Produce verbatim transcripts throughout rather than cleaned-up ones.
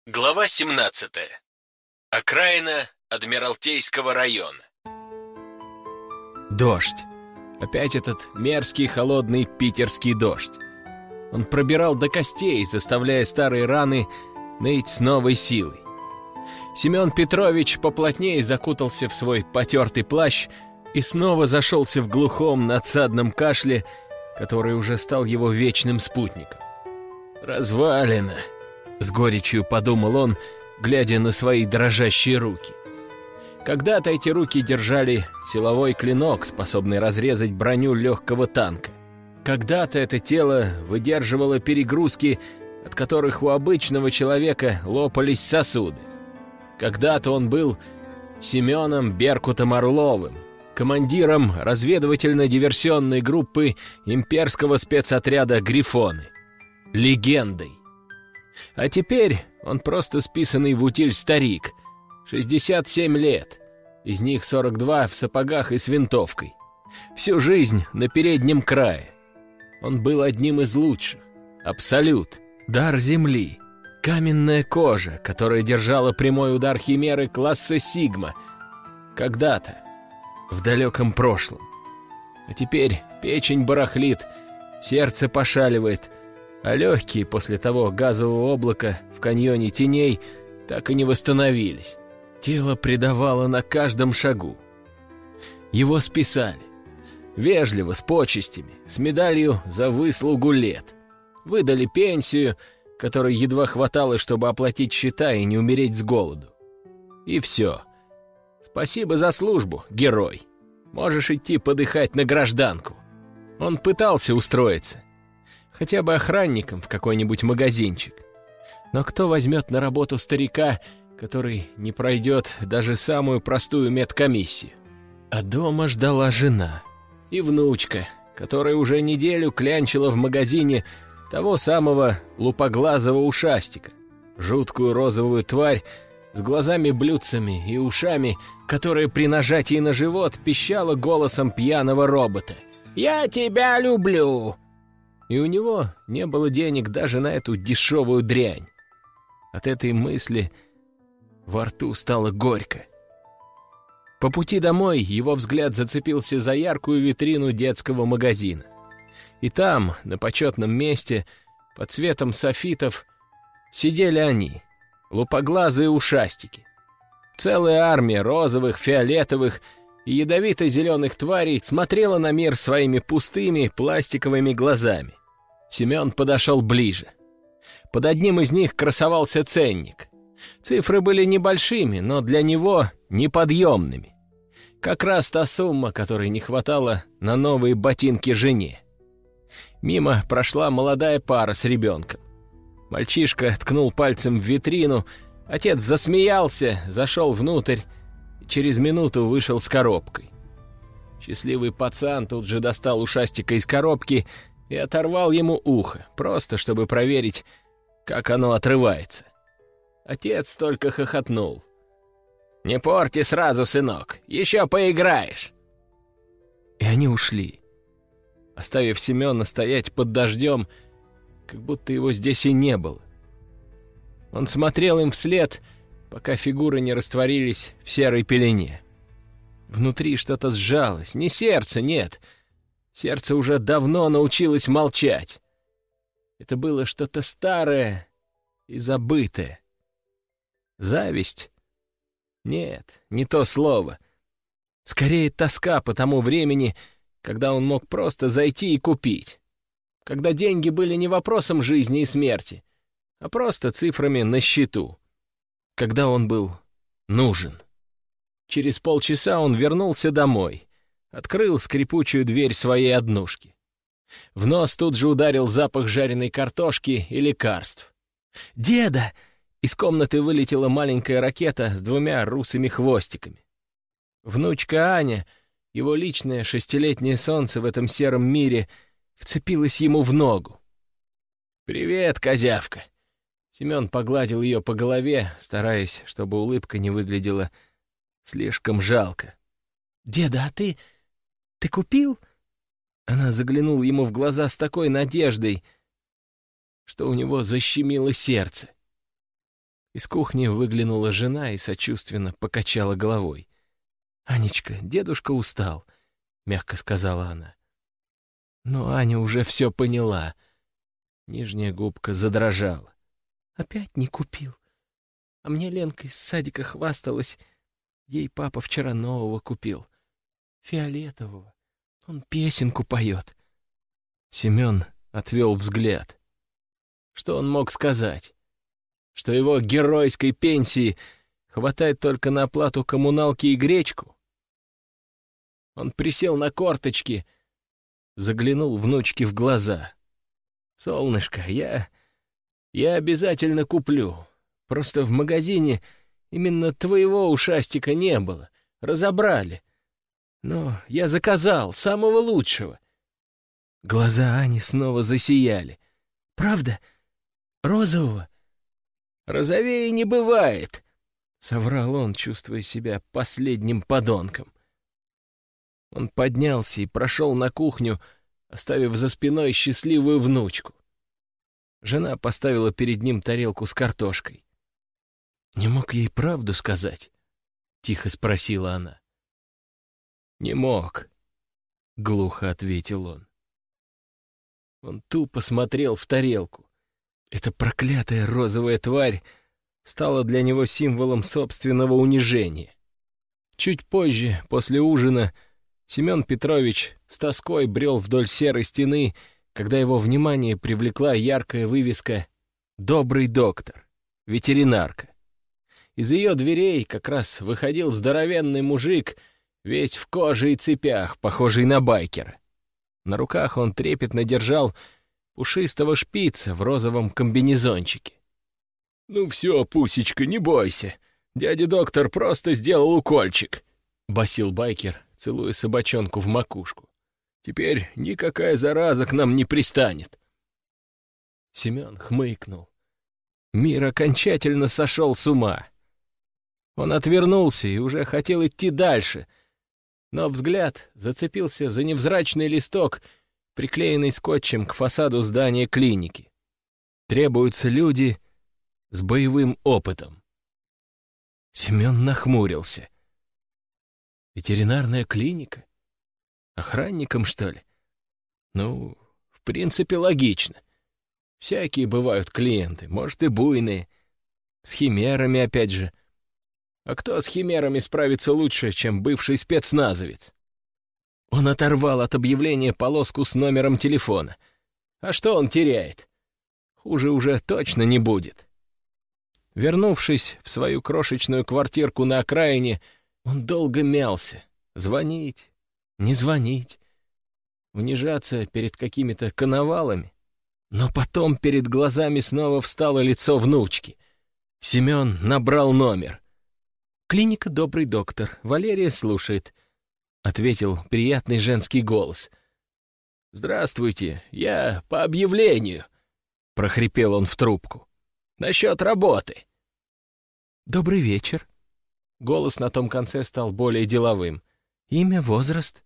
Глава семнадцатая. Окраина Адмиралтейского района. Дождь. Опять этот мерзкий холодный питерский дождь. Он пробирал до костей, заставляя старые раны ныть с новой силой. Семен Петрович поплотнее закутался в свой потертый плащ и снова зашелся в глухом надсадном кашле, который уже стал его вечным спутником. «Развалина!» — с горечью подумал он, глядя на свои дрожащие руки. Когда-то эти руки держали силовой клинок, способный разрезать броню легкого танка. Когда-то это тело выдерживало перегрузки, от которых у обычного человека лопались сосуды. Когда-то он был Семеном Беркутом Орловым, командиром разведывательно-диверсионной группы имперского спецотряда «Грифоны», легендой. А теперь он просто списанный в утиль старик, шестьдесят семь лет, из них сорок два в сапогах и с винтовкой. Всю жизнь на переднем крае. Он был одним из лучших. Абсолют, дар земли, каменная кожа, которая держала прямой удар химеры класса Сигма. Когда-то, в далеком прошлом. А теперь печень барахлит, сердце пошаливает, а легкие после того газового облака в каньоне теней так и не восстановились. Тело предавало на каждом шагу. Его списали. Вежливо, с почестями, с медалью за выслугу лет. Выдали пенсию, которой едва хватало, чтобы оплатить счета и не умереть с голоду. И все. Спасибо за службу, герой. Можешь идти подыхать на гражданку. Он пытался устроиться. Хотя бы охранником в какой-нибудь магазинчик. Но кто возьмет на работу старика, который не пройдет даже самую простую медкомиссию? А дома ждала жена и внучка, которая уже неделю клянчила в магазине того самого лупоглазого ушастика, жуткую розовую тварь с глазами-блюдцами и ушами, которая при нажатии на живот пищала голосом пьяного робота. «Я тебя люблю!» И у него не было денег даже на эту дешевую дрянь. От этой мысли во рту стало горько. По пути домой его взгляд зацепился за яркую витрину детского магазина. И там, на почетном месте, под цветом софитов, сидели они, лупоглазые ушастики. Целая армия розовых, фиолетовых и ядовито-зеленых тварей смотрела на мир своими пустыми пластиковыми глазами. Семен подошел ближе. Под одним из них красовался ценник. Цифры были небольшими, но для него неподъемными. Как раз та сумма, которой не хватало на новые ботинки жене. Мимо прошла молодая пара с ребенком. Мальчишка ткнул пальцем в витрину, отец засмеялся, зашел внутрь, через минуту вышел с коробкой. Счастливый пацан тут же достал ушастика из коробки и оторвал ему ухо, просто чтобы проверить, как оно отрывается. Отец только хохотнул. «Не порти сразу, сынок, еще поиграешь!» И они ушли, оставив Семена стоять под дождем, как будто его здесь и не было. Он смотрел им вслед, пока фигуры не растворились в серой пелене. Внутри что-то сжалось. Не сердце, нет. Сердце уже давно научилось молчать. Это было что-то старое и забытое. Зависть? Нет, не то слово. Скорее, тоска по тому времени, когда он мог просто зайти и купить. Когда деньги были не вопросом жизни и смерти, а просто цифрами на счету. Когда он был нужен. Через полчаса он вернулся домой, открыл скрипучую дверь своей однушки. В нос тут же ударил запах жареной картошки и лекарств. «Деда!» — из комнаты вылетела маленькая ракета с двумя русыми хвостиками. Внучка Аня, его личное шестилетнее солнце в этом сером мире, вцепилась ему в ногу. «Привет, козявка!» Семен погладил ее по голове, стараясь, чтобы улыбка не выглядела слишком жалко. «Деда, а ты... ты купил?» Она заглянула ему в глаза с такой надеждой, что у него защемило сердце. Из кухни выглянула жена и сочувственно покачала головой. «Анечка, дедушка устал», — мягко сказала она. Но Аня уже все поняла. Нижняя губка задрожала. «Опять не купил. А мне Ленка из садика хвасталась. Ей папа вчера нового купил. Фиолетового. Он песенку поет». Семен отвел взгляд. Что он мог сказать? Что его геройской пенсии хватает только на оплату коммуналки и гречку? Он присел на корточки, заглянул внучке в глаза. «Солнышко, я... я обязательно куплю. Просто в магазине именно твоего ушастика не было. Разобрали. Но я заказал самого лучшего». Глаза Ани снова засияли. «Правда? Розового?» «Розовее не бывает», — соврал он, чувствуя себя последним подонком. Он поднялся и прошел на кухню, оставив за спиной счастливую внучку. Жена поставила перед ним тарелку с картошкой. «Не мог ей правду сказать?» — тихо спросила она. «Не мог», — глухо ответил он. Он тупо смотрел в тарелку. Эта проклятая розовая тварь стала для него символом собственного унижения. Чуть позже, после ужина, Семен Петрович с тоской брел вдоль серой стены, когда его внимание привлекла яркая вывеска «Добрый доктор, ветеринарка». Из ее дверей как раз выходил здоровенный мужик, весь в коже и цепях, похожий на байкера. На руках он трепетно держал пушистого шпица в розовом комбинезончике. «Ну все, Пусечка, не бойся. Дядя доктор просто сделал укольчик», — басил байкер, целуя собачонку в макушку. «Теперь никакая зараза к нам не пристанет». Семен хмыкнул. Мир окончательно сошел с ума. Он отвернулся и уже хотел идти дальше, но взгляд зацепился за невзрачный листок, приклеенный скотчем к фасаду здания клиники. Требуются люди с боевым опытом. Семен нахмурился. Ветеринарная клиника? Охранником, что ли? Ну, в принципе, логично. Всякие бывают клиенты, может, и буйные. С химерами, опять же. А кто с химерами справится лучше, чем бывший спецназовец? Он оторвал от объявления полоску с номером телефона. А что он теряет? Хуже уже точно не будет. Вернувшись в свою крошечную квартирку на окраине, он долго мялся. Звонить, не звонить, унижаться перед какими-то коновалами. Но потом перед глазами снова встало лицо внучки. Семен набрал номер. «Клиника «Добрый доктор». Валерия слушает», — ответил приятный женский голос. «Здравствуйте, я по объявлению», — прохрипел он в трубку. «Насчет работы». «Добрый вечер». Голос на том конце стал более деловым. «Имя, возраст?»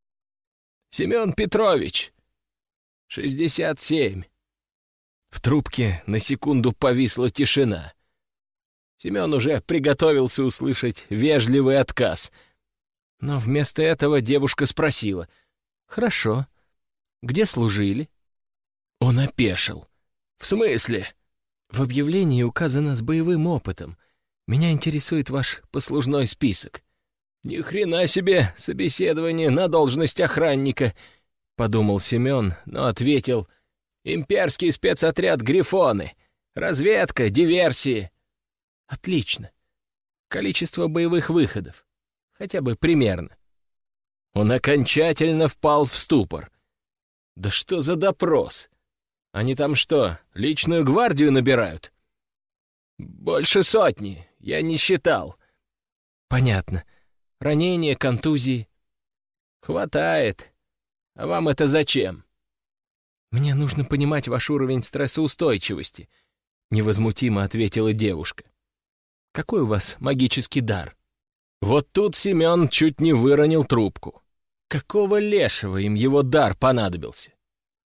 «Семен Петрович. шестьдесят семь». В трубке на секунду повисла тишина. Семен уже приготовился услышать вежливый отказ. Но вместо этого девушка спросила. «Хорошо. Где служили?» Он опешил. «В смысле?» «В объявлении указано с боевым опытом. Меня интересует ваш послужной список». «Ни хрена себе собеседование на должность охранника», — подумал Семен, но ответил. «Имперский спецотряд «Грифоны». Разведка, диверсии». «Отлично. Количество боевых выходов. Хотя бы примерно». Он окончательно впал в ступор. «Да что за допрос? Они там что, личную гвардию набирают?» «Больше сотни. Я не считал». «Понятно. Ранения, контузии?» «Хватает. А вам это зачем?» «Мне нужно понимать ваш уровень стрессоустойчивости», — невозмутимо ответила девушка. «Какой у вас магический дар?» Вот тут Семен чуть не выронил трубку. Какого лешего им его дар понадобился?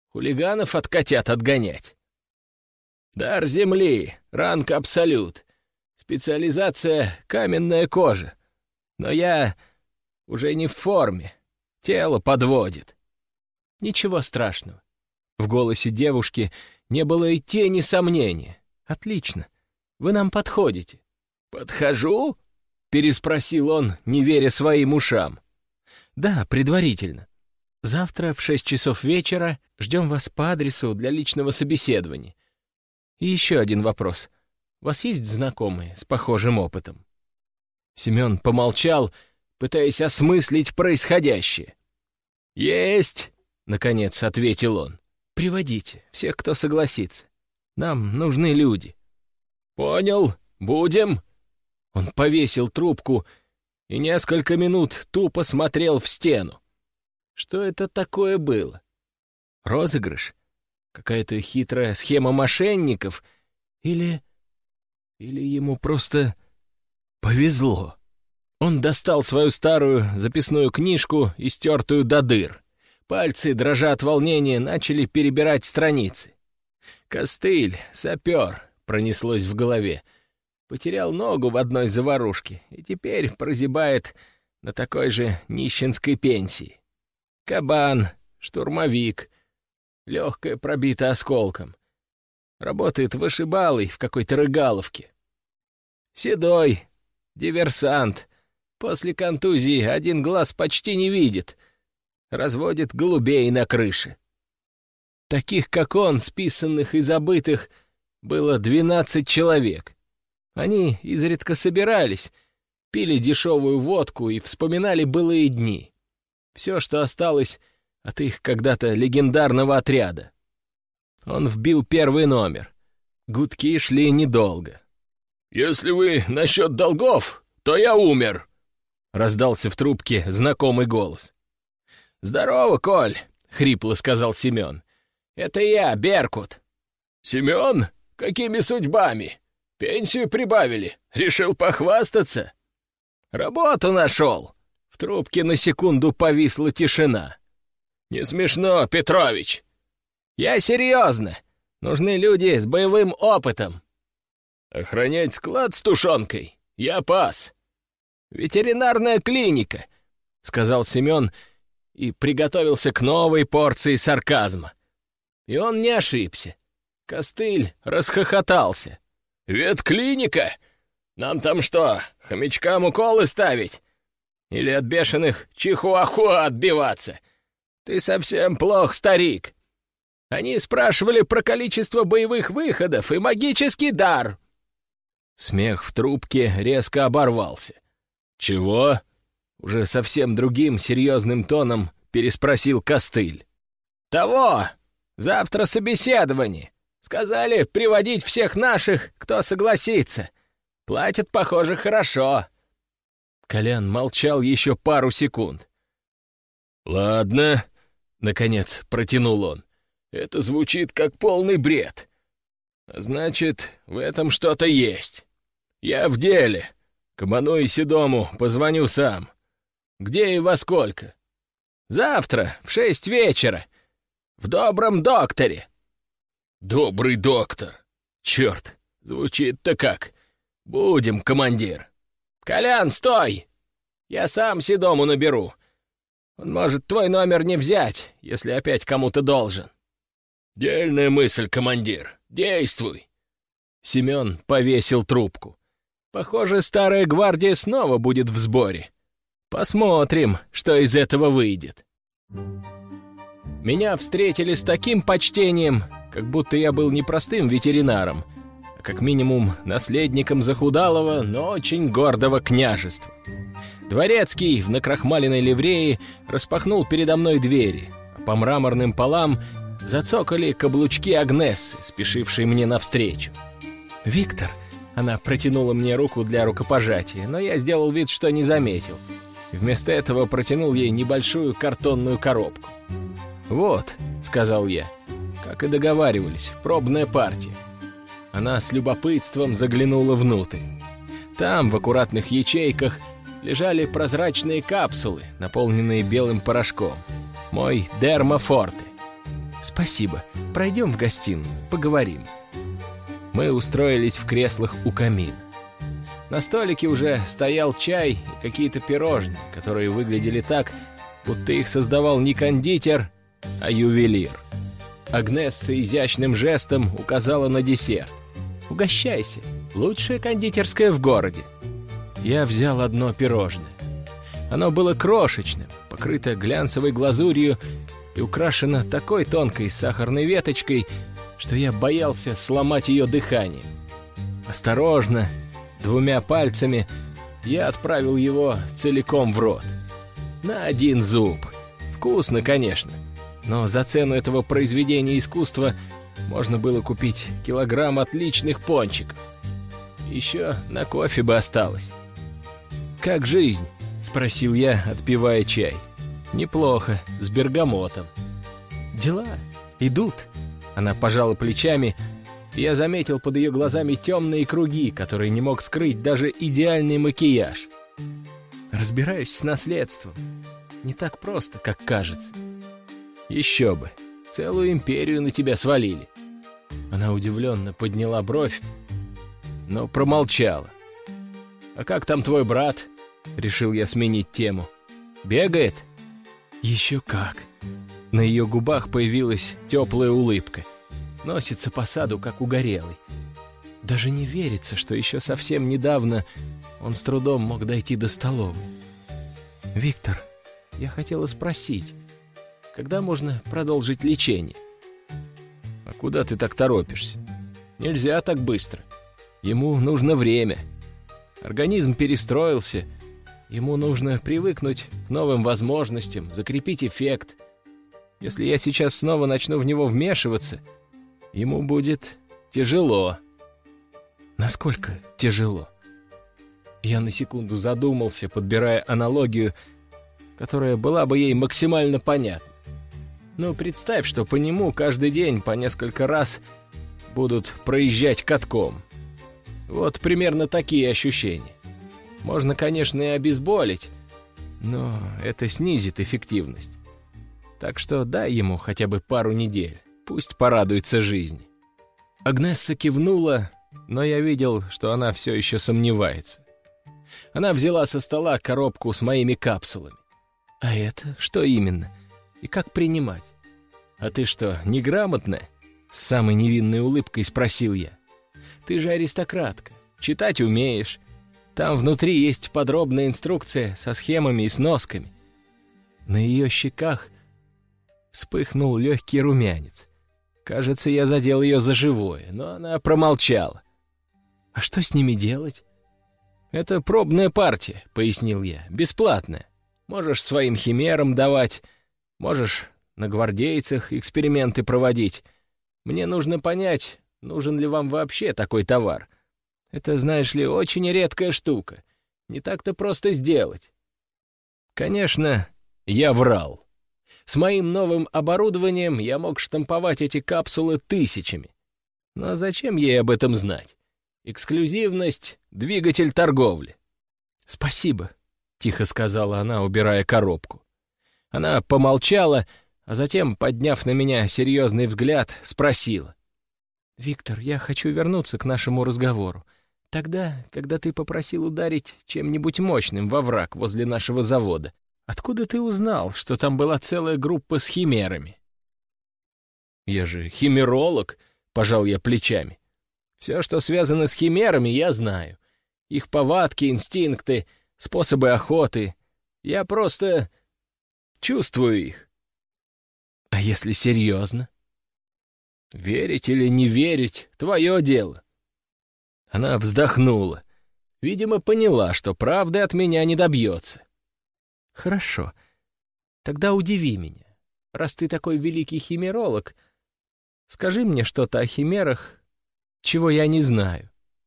Хулиганов от котят отгонять? «Дар земли, ранг абсолют. Специализация — каменная кожа. Но я уже не в форме. Тело подводит. Ничего страшного. В голосе девушки не было и тени сомнения. Отлично. Вы нам подходите. «Подхожу?» — переспросил он, не веря своим ушам. «Да, предварительно. Завтра в шесть часов вечера ждем вас по адресу для личного собеседования. И еще один вопрос. У вас есть знакомые с похожим опытом?» Семен помолчал, пытаясь осмыслить происходящее. «Есть!» — наконец ответил он. «Приводите всех, кто согласится. Нам нужны люди». «Понял, будем». Он повесил трубку и несколько минут тупо смотрел в стену. Что это такое было? Розыгрыш? Какая-то хитрая схема мошенников? Или... Или ему просто повезло? Он достал свою старую записную книжку, истертую до дыр. Пальцы, дрожа от волнения, начали перебирать страницы. «Костыль, сапер», — пронеслось в голове. Потерял ногу в одной заварушке и теперь прозябает на такой же нищенской пенсии. Кабан, штурмовик, легкая пробита осколком. Работает вышибалой в какой-то рыгаловке. Седой, диверсант. После контузии один глаз почти не видит. Разводит голубей на крыше. Таких, как он, списанных и забытых, было двенадцать человек. Они изредка собирались, пили дешевую водку и вспоминали былые дни. Все, что осталось от их когда-то легендарного отряда. Он вбил первый номер. Гудки шли недолго. «Если вы насчет долгов, то я умер», — раздался в трубке знакомый голос. «Здорово, Коль», — хрипло сказал Семен. «Это я, Беркут». «Семен? Какими судьбами? Пенсию прибавили? Решил похвастаться?» «Работу нашел». В трубке на секунду повисла тишина. «Не смешно, Петрович». «Я серьезно. Нужны люди с боевым опытом». «Охранять склад с тушенкой? Я пас». «Ветеринарная клиника», — сказал Семен и приготовился к новой порции сарказма. И он не ошибся. Костыль расхохотался. «Ветклиника? Нам там что, хомячкам уколы ставить? Или от бешеных чихуахуа отбиваться? Ты совсем плох, старик. Они спрашивали про количество боевых выходов и магический дар». Смех в трубке резко оборвался. «Чего?» — уже совсем другим серьезным тоном переспросил Костыль. «Того! Завтра собеседование. Сказали приводить всех наших, кто согласится. Платят, похоже, хорошо». Колян молчал еще пару секунд. «Ладно», — наконец протянул он. «Это звучит как полный бред. Значит, в этом что-то есть. Я в деле. Кабану и Седому позвоню сам. Где и во сколько?» «Завтра, в шесть вечера. В Добром докторе». «Добрый доктор. Черт, звучит-то как. Будем, командир». «Колян, стой! Я сам Седому наберу. Он может твой номер не взять, если опять кому-то должен». «Дельная мысль, командир. Действуй!» Семен повесил трубку. «Похоже, старая гвардия снова будет в сборе. Посмотрим, что из этого выйдет». Меня встретили с таким почтением, как будто я был не простым ветеринаром, а как минимум наследником захудалого, но очень гордого княжества. Дворецкий в накрахмаленной ливреи распахнул передо мной двери, а по мраморным полам зацокали каблучки Агнессы, спешившей мне навстречу. «Виктор!» — она протянула мне руку для рукопожатия, но я сделал вид, что не заметил. Вместо этого протянул ей небольшую картонную коробку. «Вот», — сказал я, — «как и договаривались, пробная партия». Она с любопытством заглянула внутрь. Там, в аккуратных ячейках, лежали прозрачные капсулы, наполненные белым порошком. Мой Дермафорте. «Спасибо. Пройдем в гостиную, поговорим». Мы устроились в креслах у камина. На столике уже стоял чай и какие-то пирожные, которые выглядели так, будто их создавал не кондитер, а ювелир. Агнесса изящным жестом указала на десерт. «Угощайся, лучшая кондитерская в городе». Я взял одно пирожное. Оно было крошечным, покрыто глянцевой глазурью и украшено такой тонкой сахарной веточкой, что я боялся сломать ее дыханием. Осторожно, двумя пальцами, я отправил его целиком в рот. На один зуб. Вкусно, конечно, но за цену этого произведения искусства можно было купить килограмм отличных пончиков. Еще на кофе бы осталось. «Как жизнь?» — спросил я, отпивая чай. «Неплохо, с бергамотом». «Дела идут». Она пожала плечами, и я заметил под ее глазами темные круги, которые не мог скрыть даже идеальный макияж. «Разбираюсь с наследством. Не так просто, как кажется». «Еще бы, целую империю на тебя свалили». Она удивленно подняла бровь, но промолчала. «А как там твой брат?» — решил я сменить тему. «Бегает?» «Еще как». На ее губах появилась теплая улыбка. Носится по саду, как угорелый. Даже не верится, что еще совсем недавно он с трудом мог дойти до столовой. «Виктор, я хотела спросить, когда можно продолжить лечение?» «А куда ты так торопишься? Нельзя так быстро. Ему нужно время. Организм перестроился. Ему нужно привыкнуть к новым возможностям, закрепить эффект. Если я сейчас снова начну в него вмешиваться, ему будет тяжело». «Насколько тяжело?» Я на секунду задумался, подбирая аналогию, которая была бы ей максимально понятна. Ну, представь, что по нему каждый день по несколько раз будут проезжать катком. Вот примерно такие ощущения. Можно, конечно, и обезболить, но это снизит эффективность. Так что дай ему хотя бы пару недель, пусть порадуется жизни. Агнесса кивнула, но я видел, что она все еще сомневается. Она взяла со стола коробку с моими капсулами. «А это что именно? И как принимать?» «А ты что, неграмотная?» — с самой невинной улыбкой спросил я. «Ты же аристократка, читать умеешь. Там внутри есть подробная инструкция со схемами и сносками». На ее щеках вспыхнул легкий румянец. Кажется, я задел ее за живое, но она промолчала. «А что с ними делать?» «Это пробная партия», — пояснил я, — «бесплатная. Можешь своим химерам давать, можешь на гвардейцах эксперименты проводить. Мне нужно понять, нужен ли вам вообще такой товар. Это, знаешь ли, очень редкая штука. Не так-то просто сделать». Конечно, я врал. С моим новым оборудованием я мог штамповать эти капсулы тысячами. Но зачем ей об этом знать? Эксклюзивность — двигатель торговли. «Спасибо», — тихо сказала она, убирая коробку. Она помолчала, а затем, подняв на меня серьезный взгляд, спросила. «Виктор, я хочу вернуться к нашему разговору. Тогда, когда ты попросил ударить чем-нибудь мощным во враг возле нашего завода, откуда ты узнал, что там была целая группа с химерами?» «Я же химеролог», — пожал я плечами. «Все, что связано с химерами, я знаю. Их повадки, инстинкты, способы охоты. Я просто чувствую их». «А если серьезно?» «Верить или не верить — твое дело». Она вздохнула. Видимо, поняла, что правды от меня не добьется. «Хорошо. Тогда удиви меня. Раз ты такой великий химеролог, скажи мне что-то о химерах, чего я не знаю».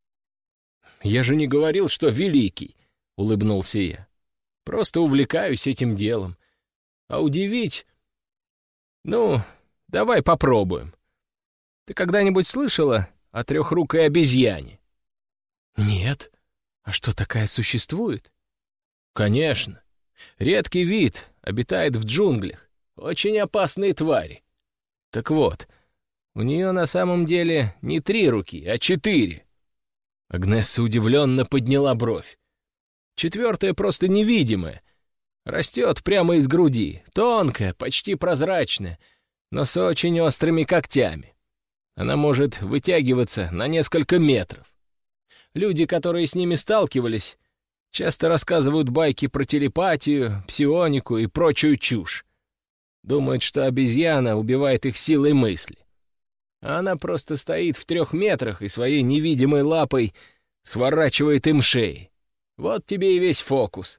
«Я же не говорил, что великий», — улыбнулся я. «Просто увлекаюсь этим делом. А удивить... Ну, давай попробуем. Ты когда-нибудь слышала о трехрукой обезьяне?» «Нет. А что, такая существует?» «Конечно. Редкий вид, обитает в джунглях. Очень опасные твари. Так вот, у нее на самом деле не три руки, а четыре. Агнесса удивленно подняла бровь. Четвертая просто невидимая. Растет прямо из груди, тонкая, почти прозрачная, но с очень острыми когтями. Она может вытягиваться на несколько метров. Люди, которые с ними сталкивались, часто рассказывают байки про телепатию, псионику и прочую чушь. Думают, что обезьяна убивает их силой мысли. А она просто стоит в трех метрах и своей невидимой лапой сворачивает им шеи. Вот тебе и весь фокус.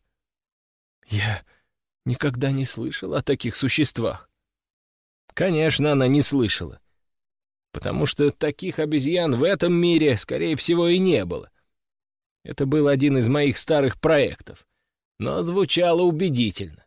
Я никогда не слышал о таких существах. Конечно, она не слышала. Потому что таких обезьян в этом мире, скорее всего, и не было. Это был один из моих старых проектов, но звучало убедительно.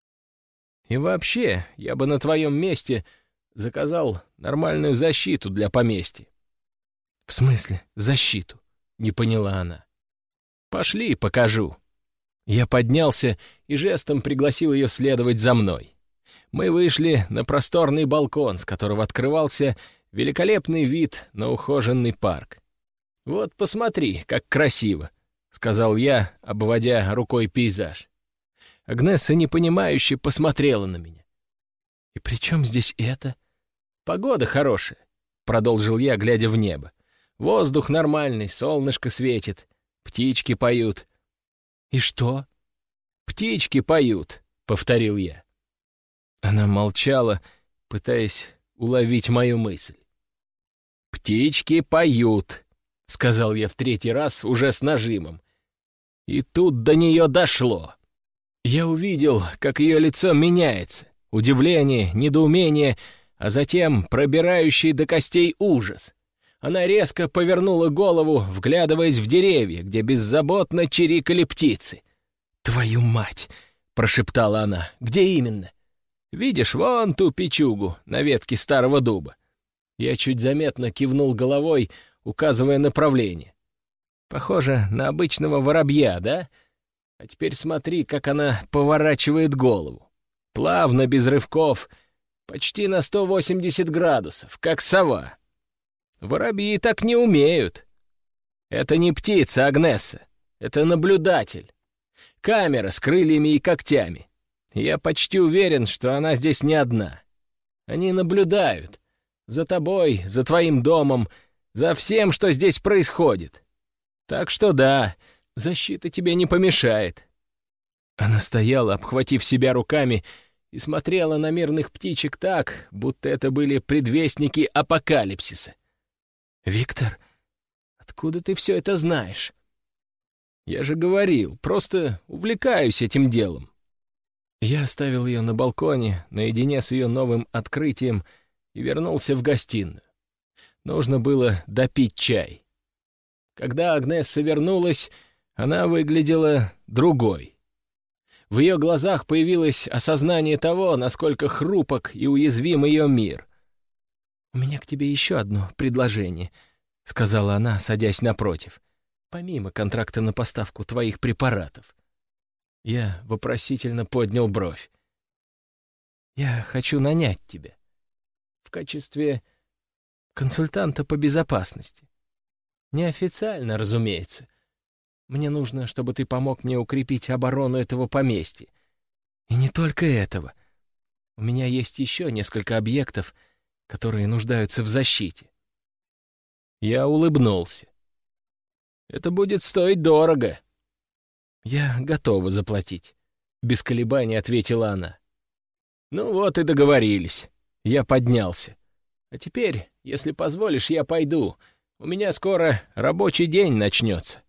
И вообще, я бы на твоем месте заказал нормальную защиту для поместья. «В смысле защиту?» — не поняла она. «Пошли, покажу». Я поднялся и жестом пригласил ее следовать за мной. Мы вышли на просторный балкон, с которого открывался великолепный вид на ухоженный парк. «Вот посмотри, как красиво», — сказал я, обводя рукой пейзаж. Агнесса непонимающе посмотрела на меня. «И при чем здесь это?» «Погода хорошая», — продолжил я, глядя в небо. «Воздух нормальный, солнышко светит, птички поют». «И что?» «Птички поют», — повторил я. Она молчала, пытаясь уловить мою мысль. «Птички поют», — сказал я в третий раз уже с нажимом. И тут до нее дошло. Я увидел, как ее лицо меняется. Удивление, недоумение, а затем пробирающий до костей ужас. Она резко повернула голову, вглядываясь в деревья, где беззаботно чирикали птицы. «Твою мать!» — прошептала она. «Где именно?» «Видишь, вон ту печугу на ветке старого дуба». Я чуть заметно кивнул головой, указывая направление. «Похоже на обычного воробья, да? А теперь смотри, как она поворачивает голову. Плавно, без рывков, почти на сто восемьдесят градусов, как сова. Воробьи так не умеют. Это не птица, Агнесса, это наблюдатель. Камера с крыльями и когтями. Я почти уверен, что она здесь не одна. Они наблюдают. За тобой, за твоим домом, за всем, что здесь происходит. Так что да, защита тебе не помешает». Она стояла, обхватив себя руками, и смотрела на мирных птичек так, будто это были предвестники апокалипсиса. «Виктор, откуда ты все это знаешь?» «Я же говорил, просто увлекаюсь этим делом». Я оставил ее на балконе, наедине с ее новым открытием, и вернулся в гостиную. Нужно было допить чай. Когда Агнесса вернулась, она выглядела другой. В ее глазах появилось осознание того, насколько хрупок и уязвим ее мир. «У меня к тебе еще одно предложение», — сказала она, садясь напротив, «помимо контракта на поставку твоих препаратов». Я вопросительно поднял бровь. «Я хочу нанять тебя в качестве консультанта по безопасности. Неофициально, разумеется. Мне нужно, чтобы ты помог мне укрепить оборону этого поместья. И не только этого. У меня есть еще несколько объектов, которые нуждаются в защите». Я улыбнулся. «Это будет стоить дорого». «Я готова заплатить», — без колебаний ответила она. «Ну вот и договорились». Я поднялся. «А теперь, если позволишь, я пойду. У меня скоро рабочий день начнется».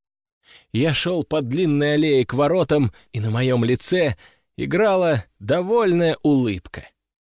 Я шел по длинной аллее к воротам, и на моем лице играла довольная улыбка.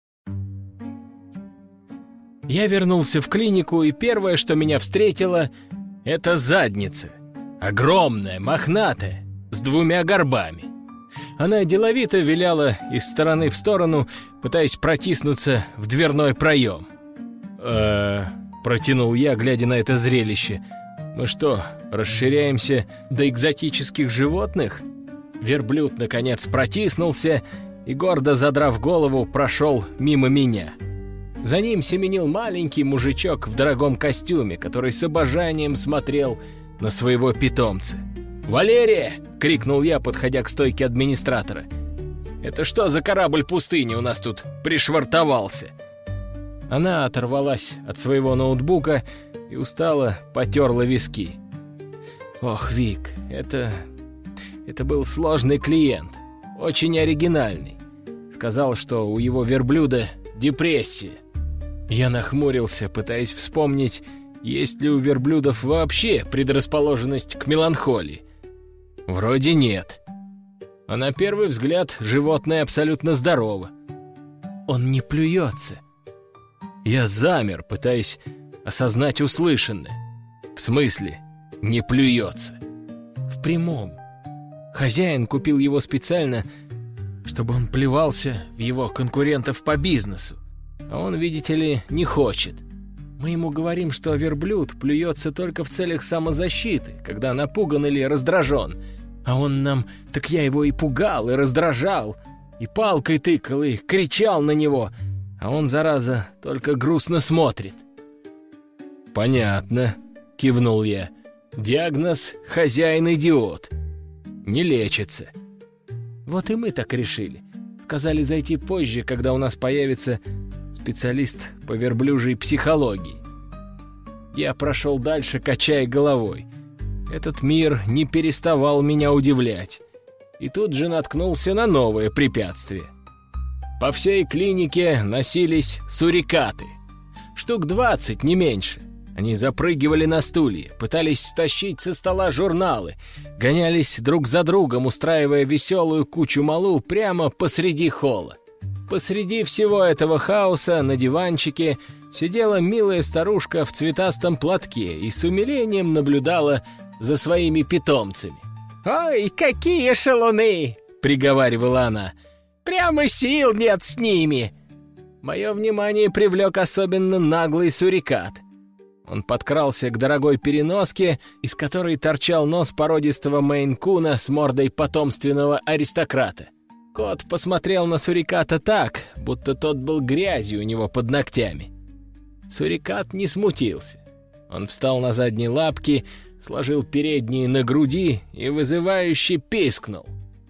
Я вернулся в клинику, и первое, что меня встретило, — это задница. Огромная, мохнатая, с двумя горбами. Она деловито виляла из стороны в сторону, пытаясь протиснуться в дверной проем. «Э-э-э», протянул я, глядя на это зрелище. «Мы что, расширяемся до экзотических животных?» Верблюд, наконец, протиснулся и, гордо задрав голову, прошел мимо меня. За ним семенил маленький мужичок в дорогом костюме, который с обожанием смотрел на своего питомца. «Валерия!» — крикнул я, подходя к стойке администратора. «Это что за корабль пустыни у нас тут пришвартовался?» Она оторвалась от своего ноутбука и устало потерла виски. «Ох, Вик, это... это был сложный клиент, очень оригинальный. Сказал, что у его верблюда депрессия». Я нахмурился, пытаясь вспомнить, есть ли у верблюдов вообще предрасположенность к меланхолии. Вроде нет. А на первый взгляд животное абсолютно здорово. Он не плюется. Я замер, пытаясь осознать услышанное. В смысле, не плюется? В прямом. Хозяин купил его специально, чтобы он плевался в его конкурентов по бизнесу. А он, видите ли, не хочет. Мы ему говорим, что верблюд плюется только в целях самозащиты, когда напуган или раздражен. А он нам: так я его и пугал, и раздражал, и палкой тыкал, и кричал на него. А он, зараза, только грустно смотрит. «Понятно», — кивнул я. «Диагноз — хозяин-идиот. Не лечится». Вот и мы так решили. Сказали зайти позже, когда у нас появится специалист по верблюжьей психологии. Я прошел дальше, качая головой. Этот мир не переставал меня удивлять. И тут же наткнулся на новое препятствие. По всей клинике носились сурикаты. Штук двадцать, не меньше. Они запрыгивали на стулья, пытались стащить со стола журналы, гонялись друг за другом, устраивая веселую кучу малу прямо посреди холла. Посреди всего этого хаоса на диванчике сидела милая старушка в цветастом платке и с умилением наблюдала за своими питомцами. «Ой, какие шалуны!» — приговаривала она. «Прямо сил нет с ними!» Мое внимание привлек особенно наглый сурикат. Он подкрался к дорогой переноске, из которой торчал нос породистого мейн-куна с мордой потомственного аристократа. Кот посмотрел на суриката так, будто тот был грязью у него под ногтями. Сурикат не смутился. Он встал на задние лапки, сложил передние на груди и вызывающе пискнул.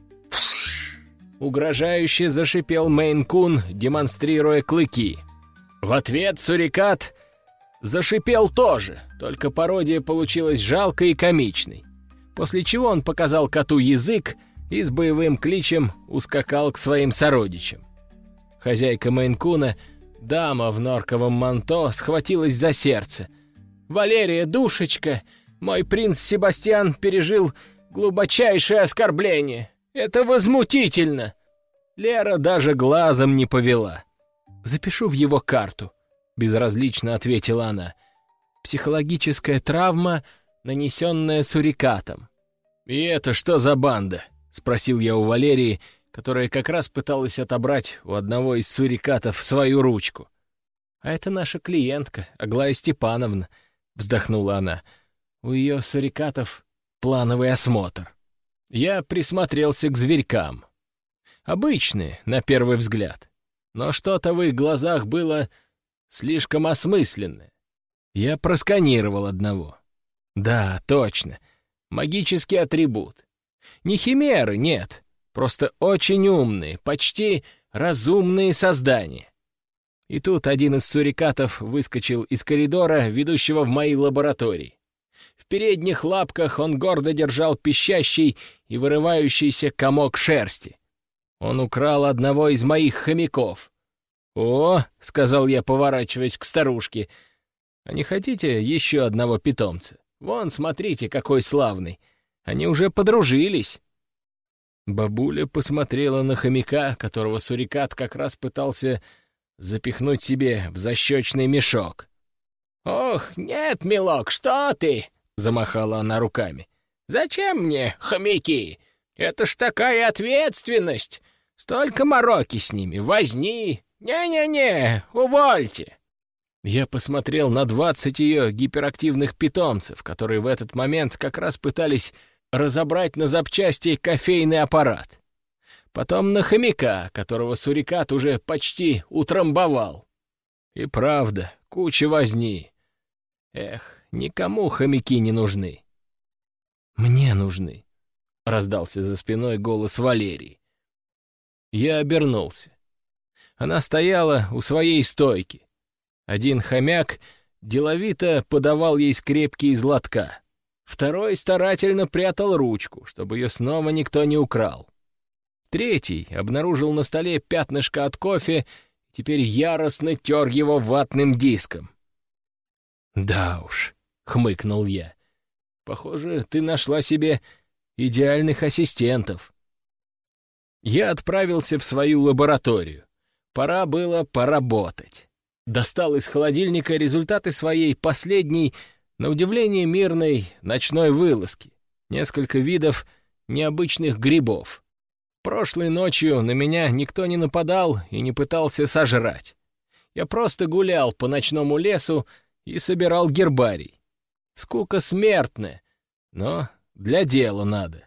«Фш!» — угрожающе зашипел мейн-кун, демонстрируя клыки. В ответ сурикат зашипел тоже, только пародия получилась жалкой и комичной. После чего он показал коту язык и с боевым кличем ускакал к своим сородичам. Хозяйка мейн-куна, дама в норковом манто, схватилась за сердце. «Валерия, душечка, мой принц Себастьян пережил глубочайшее оскорбление. Это возмутительно!» Лера даже глазом не повела. «Запишу в его карту», — безразлично ответила она. «Психологическая травма, нанесенная сурикатом». «И это что за банда?» — спросил я у Валерии, которая как раз пыталась отобрать у одного из сурикатов свою ручку. «А это наша клиентка, Аглая Степановна», — вздохнула она. «У ее сурикатов плановый осмотр». Я присмотрелся к зверькам. Обычные, на первый взгляд. Но что-то в их глазах было слишком осмысленное. Я просканировал одного. Да, точно. Магический атрибут. Не химеры, нет. Просто очень умные, почти разумные создания. И тут один из сурикатов выскочил из коридора, ведущего в мои лаборатории. В передних лапках он гордо держал пищащий и вырывающийся комок шерсти. Он украл одного из моих хомяков. «О!» — сказал я, поворачиваясь к старушке. «А не хотите еще одного питомца? Вон, смотрите, какой славный. Они уже подружились». Бабуля посмотрела на хомяка, которого сурикат как раз пытался запихнуть себе в защечный мешок. «Ох, нет, милок, что ты?» — замахала она руками. «Зачем мне хомяки? Это ж такая ответственность! Столько мороки с ними, возни! Не-не-не, увольте!» Я посмотрел на двадцать ее гиперактивных питомцев, которые в этот момент как раз пытались разобрать на запчасти кофейный аппарат. Потом на хомяка, которого сурикат уже почти утрамбовал. И правда, куча возни. Эх, никому хомяки не нужны. «Мне нужны», — раздался за спиной голос Валерии. Я обернулся. Она стояла у своей стойки. Один хомяк деловито подавал ей скрепки из лотка. Второй старательно прятал ручку, чтобы ее снова никто не украл. Третий обнаружил на столе пятнышко от кофе и теперь яростно тер его ватным диском. «Да уж», — хмыкнул я, — «похоже, ты нашла себе идеальных ассистентов». Я отправился в свою лабораторию. Пора было поработать. Достал из холодильника результаты своей последней, на удивление мирной, ночной вылазки. Несколько видов необычных грибов. Прошлой ночью на меня никто не нападал и не пытался сожрать. Я просто гулял по ночному лесу и собирал гербарий. Скука смертная, но для дела надо.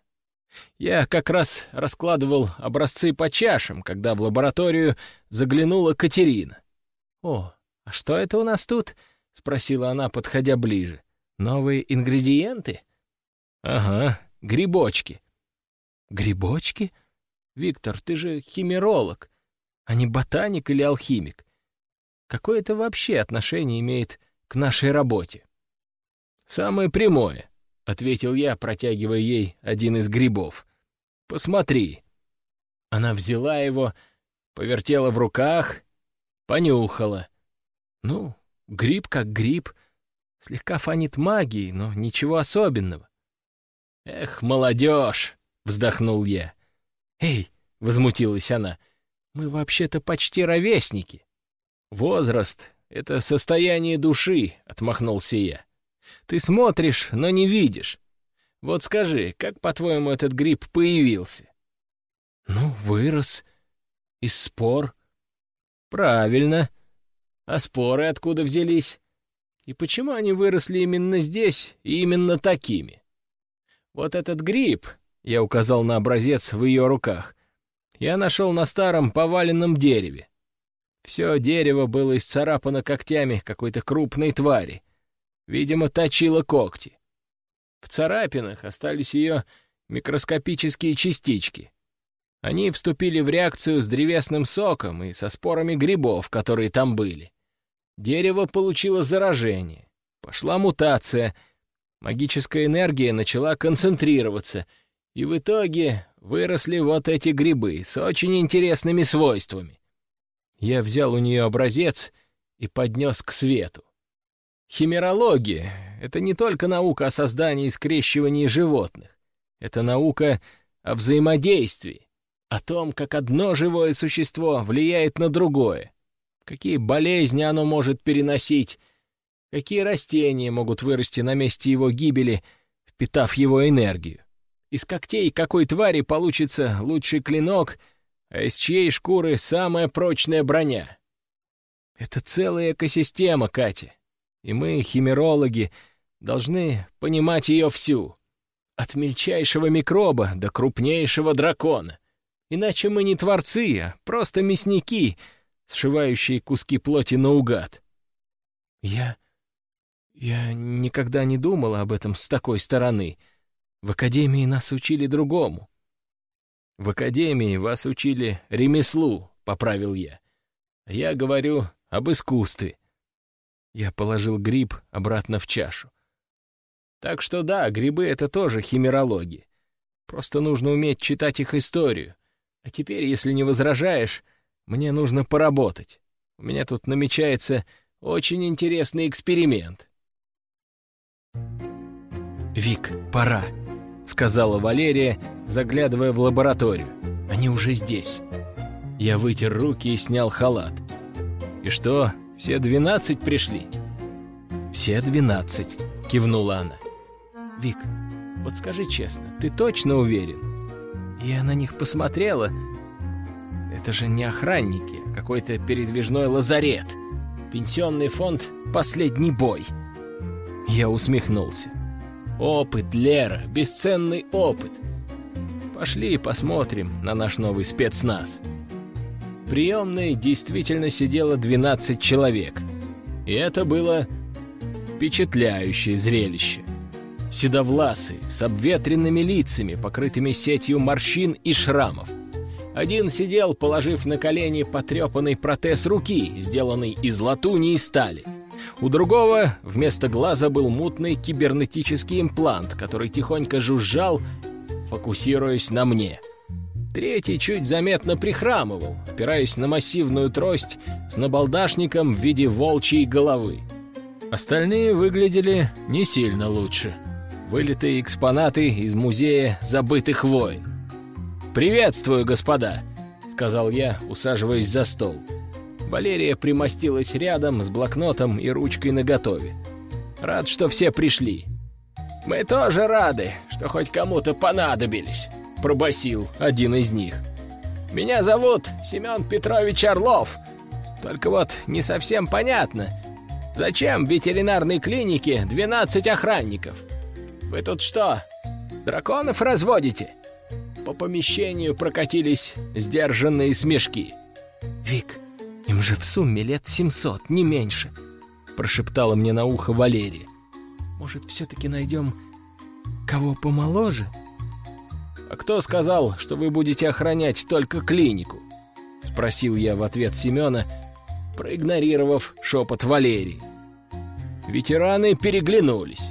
Я как раз раскладывал образцы по чашам, когда в лабораторию заглянула Катерина. «О, а что это у нас тут?» — спросила она, подходя ближе. «Новые ингредиенты?» «Ага, грибочки». «Грибочки? Виктор, ты же химеролог, а не ботаник или алхимик. Какое это вообще отношение имеет к нашей работе?» «Самое прямое», — ответил я, протягивая ей один из грибов. «Посмотри». Она взяла его, повертела в руках, понюхала. Ну, гриб как гриб, слегка фонит магией, но ничего особенного. «Эх, молодежь!» — вздохнул я. «Эй!» — возмутилась она. «Мы вообще-то почти ровесники». «Возраст — это состояние души», — отмахнулся я. «Ты смотришь, но не видишь. Вот скажи, как, по-твоему, этот гриб появился?» «Ну, вырос. Из спор». «Правильно. А споры откуда взялись? И почему они выросли именно здесь и именно такими? Вот этот гриб, — я указал на образец в ее руках, — я нашел на старом поваленном дереве. Все дерево было исцарапано когтями какой-то крупной твари. Видимо, точила когти. В царапинах остались ее микроскопические частички. Они вступили в реакцию с древесным соком и со спорами грибов, которые там были. Дерево получило заражение. Пошла мутация. Магическая энергия начала концентрироваться. И в итоге выросли вот эти грибы с очень интересными свойствами. Я взял у нее образец и поднес к свету. Химерология — это не только наука о создании и скрещивании животных. Это наука о взаимодействии, о том, как одно живое существо влияет на другое, какие болезни оно может переносить, какие растения могут вырасти на месте его гибели, впитав его энергию. Из когтей какой твари получится лучший клинок, а из чьей шкуры самая прочная броня. Это целая экосистема, Катя. И мы, химерологи, должны понимать ее всю. От мельчайшего микроба до крупнейшего дракона. Иначе мы не творцы, а просто мясники, сшивающие куски плоти наугад. Я... я никогда не думала об этом с такой стороны. В академии нас учили другому. В академии вас учили ремеслу, — поправил я. А я говорю об искусстве. Я положил гриб обратно в чашу. Так что да, грибы — это тоже химерология. Просто нужно уметь читать их историю. А теперь, если не возражаешь, мне нужно поработать. У меня тут намечается очень интересный эксперимент. «Вик, пора», — сказала Валерия, заглядывая в лабораторию. «Они уже здесь». Я вытер руки и снял халат. «И что, все двенадцать пришли?» «Все двенадцать», — кивнула она. «Вик, вот скажи честно, ты точно уверен?» Я на них посмотрела. Это же не охранники, а какой-то передвижной лазарет. Пенсионный фонд «Последний бой». Я усмехнулся. «Опыт, Лера, бесценный опыт. Пошли посмотрим на наш новый спецназ». В приемной действительно сидело двенадцать человек. И это было впечатляющее зрелище. седовласые, с обветренными лицами, покрытыми сетью морщин и шрамов. Один сидел, положив на колени потрепанный протез руки, сделанный из латуни и стали. У другого вместо глаза был мутный кибернетический имплант, который тихонько жужжал, фокусируясь на мне. Третий чуть заметно прихрамывал, опираясь на массивную трость с набалдашником в виде волчьей головы. Остальные выглядели не сильно лучше. Вылитые экспонаты из музея забытых войн. «Приветствую, господа», — сказал я, усаживаясь за стол. Валерия примостилась рядом с блокнотом и ручкой наготове. «Рад, что все пришли». «Мы тоже рады, что хоть кому-то понадобились», — пробасил один из них. «Меня зовут Семен Петрович Орлов. Только вот не совсем понятно, зачем в ветеринарной клинике двенадцать охранников? Вы тут что, драконов разводите?» По помещению прокатились сдержанные смешки. «Вик, им же в сумме лет семьсот, не меньше», — прошептала мне на ухо Валерия. «Может, все-таки найдем кого помоложе?» «А кто сказал, что вы будете охранять только клинику?» — спросил я в ответ Семена, проигнорировав шепот Валерии. Ветераны переглянулись.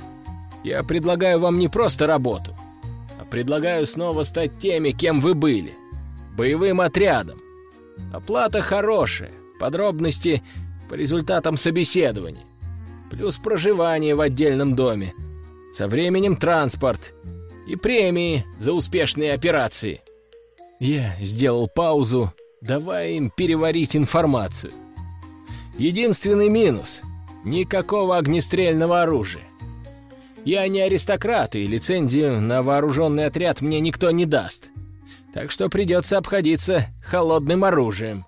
«Я предлагаю вам не просто работу, а предлагаю снова стать теми, кем вы были. Боевым отрядом. Оплата хорошая, подробности по результатам собеседования. Плюс проживание в отдельном доме. Со временем транспорт. И премии за успешные операции». Я сделал паузу, давая им переварить информацию. Единственный минус — никакого огнестрельного оружия. Я не аристократ, и лицензию на вооруженный отряд мне никто не даст. Так что придется обходиться холодным оружием.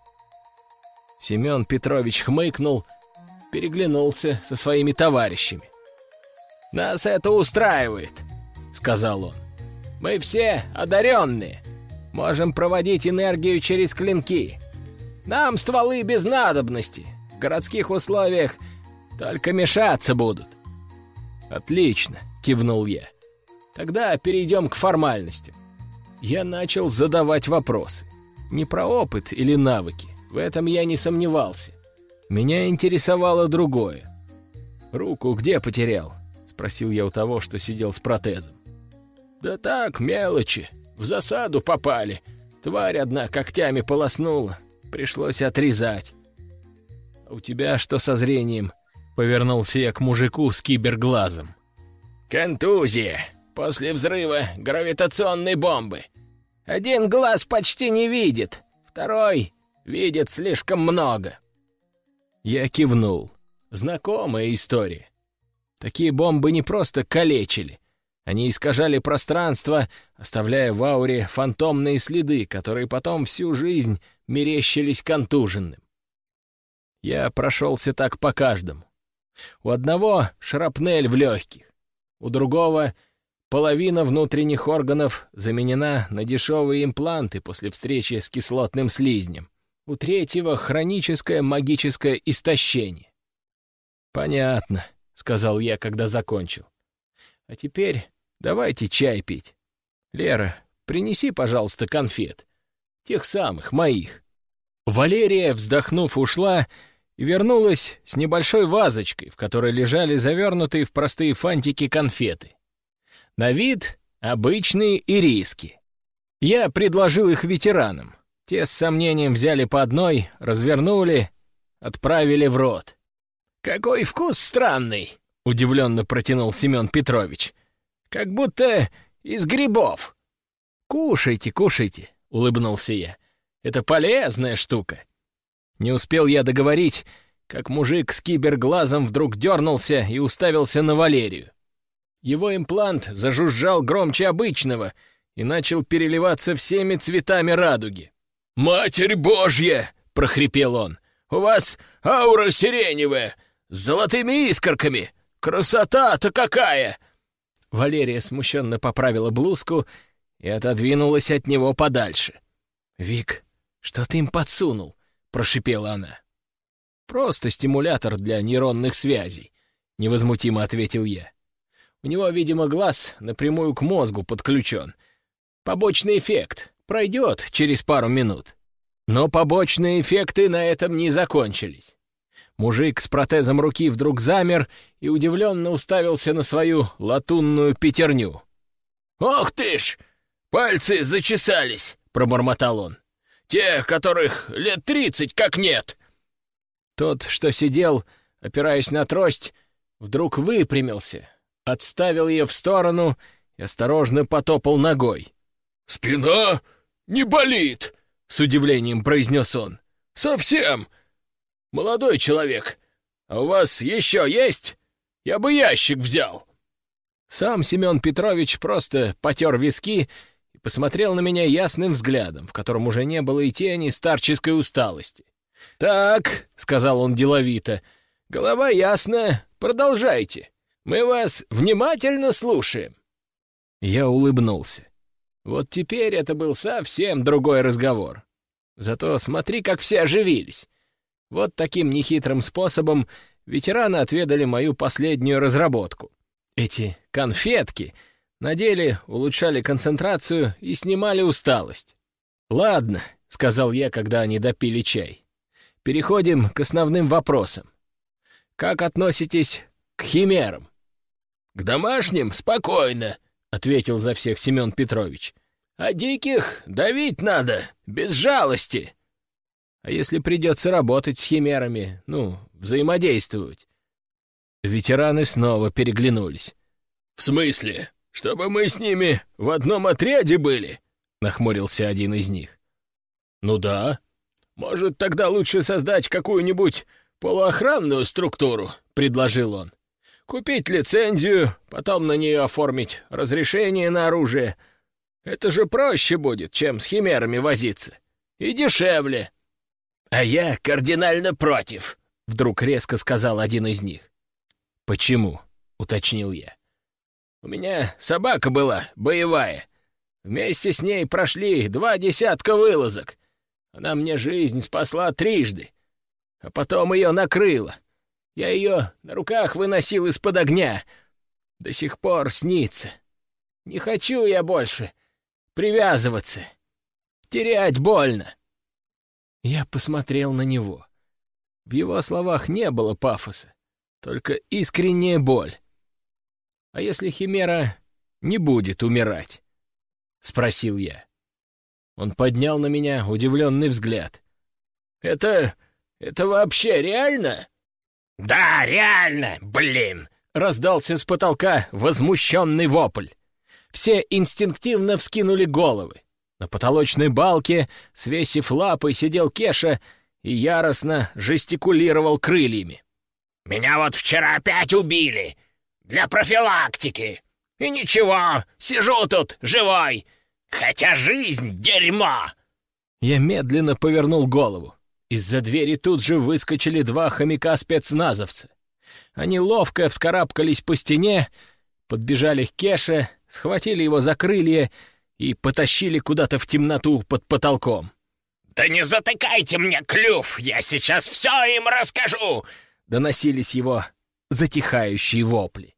Семен Петрович хмыкнул, переглянулся со своими товарищами. «Нас это устраивает», — сказал он. «Мы все одаренные, можем проводить энергию через клинки. Нам стволы без надобности, в городских условиях только мешаться будут». «Отлично», — кивнул я. «Тогда перейдем к формальностям». Я начал задавать вопросы. Не про опыт или навыки, в этом я не сомневался. Меня интересовало другое. «Руку где потерял?» — спросил я у того, что сидел с протезом. «Да так, мелочи. В засаду попали. Тварь одна когтями полоснула. Пришлось отрезать». «А у тебя что со зрением?» — повернулся я к мужику с киберглазом. «Контузия. После взрыва гравитационной бомбы. Один глаз почти не видит, второй видит слишком много». Я кивнул. Знакомая история. Такие бомбы не просто калечили. Они искажали пространство, оставляя в ауре фантомные следы, которые потом всю жизнь мерещились контуженным. Я прошелся так по каждому. У одного шрапнель в легких, у другого половина внутренних органов заменена на дешевые импланты после встречи с кислотным слизнем, у третьего хроническое магическое истощение. «Понятно», — сказал я, когда закончил. «А теперь давайте чай пить. Лера, принеси, пожалуйста, конфет. Тех самых, моих». Валерия, вздохнув, ушла и вернулась с небольшой вазочкой, в которой лежали завернутые в простые фантики конфеты. На вид обычные ириски. Я предложил их ветеранам. Те с сомнением взяли по одной, развернули, отправили в рот. «Какой вкус странный!» — удивленно протянул Семен Петрович. «Как будто из грибов». «Кушайте, кушайте», — улыбнулся я. «Это полезная штука». Не успел я договорить, как мужик с киберглазом вдруг дернулся и уставился на Валерию. Его имплант зажужжал громче обычного и начал переливаться всеми цветами радуги. «Матерь Божья!» — прохрипел он. «У вас аура сиреневая, с золотыми искорками! Красота-то какая!» Валерия смущенно поправила блузку и отодвинулась от него подальше. «Вик, что ты им подсунул?» — прошипела она. «Просто стимулятор для нейронных связей», — невозмутимо ответил я. У него, видимо, глаз напрямую к мозгу подключен. Побочный эффект. Пройдет через пару минут. Но побочные эффекты на этом не закончились. Мужик с протезом руки вдруг замер и удивленно уставился на свою латунную пятерню. «Ох ты ж! Пальцы зачесались!» — пробормотал он. «Те, которых лет тридцать как нет!» Тот, что сидел, опираясь на трость, вдруг выпрямился, отставил ее в сторону и осторожно потопал ногой. «Спина не болит!» — с удивлением произнес он. «Совсем! Молодой человек, а у вас еще есть? Я бы ящик взял!» Сам Семен Петрович просто потер виски и посмотрел на меня ясным взглядом, в котором уже не было и тени старческой усталости. «Так», — сказал он деловито, — «голова ясная, продолжайте. Мы вас внимательно слушаем». Я улыбнулся. Вот теперь это был совсем другой разговор. Зато смотри, как все оживились. Вот таким нехитрым способом ветераны отведали мою последнюю разработку. Эти конфетки на деле улучшали концентрацию и снимали усталость. «Ладно», — сказал я, когда они допили чай. «Переходим к основным вопросам. Как относитесь к химерам?» «К домашним спокойно», — ответил за всех Семен Петрович. «А диких давить надо, без жалости». «А если придется работать с химерами, ну, взаимодействовать?» Ветераны снова переглянулись. «В смысле? Чтобы мы с ними в одном отряде были?» — нахмурился один из них. «Ну да. Может, тогда лучше создать какую-нибудь полуохранную структуру», — предложил он. «Купить лицензию, потом на нее оформить разрешение на оружие. Это же проще будет, чем с химерами возиться. И дешевле». «А я кардинально против», — вдруг резко сказал один из них. «Почему?» — уточнил я. «У меня собака была, боевая. Вместе с ней прошли два десятка вылазок. Она мне жизнь спасла трижды. А потом ее накрыло. Я ее на руках выносил из-под огня. До сих пор снится. Не хочу я больше привязываться. Терять больно». Я посмотрел на него. В его словах не было пафоса, только искренняя боль. «А если химера не будет умирать?» — спросил я. Он поднял на меня удивленный взгляд. «Это... это вообще реально?» «Да, реально, блин!» — раздался с потолка возмущенный вопль. Все инстинктивно вскинули головы. На потолочной балке, свесив лапы, сидел Кеша и яростно жестикулировал крыльями. «Меня вот вчера опять убили! Для профилактики! И ничего, сижу тут живой! Хотя жизнь — дерьмо!» Я медленно повернул голову. Из-за двери тут же выскочили два хомяка-спецназовца. Они ловко вскарабкались по стене, подбежали к Кеше, схватили его за крылья и потащили куда-то в темноту под потолком. «Да не затыкайте мне клюв! Я сейчас все им расскажу!» — доносились его затихающие вопли.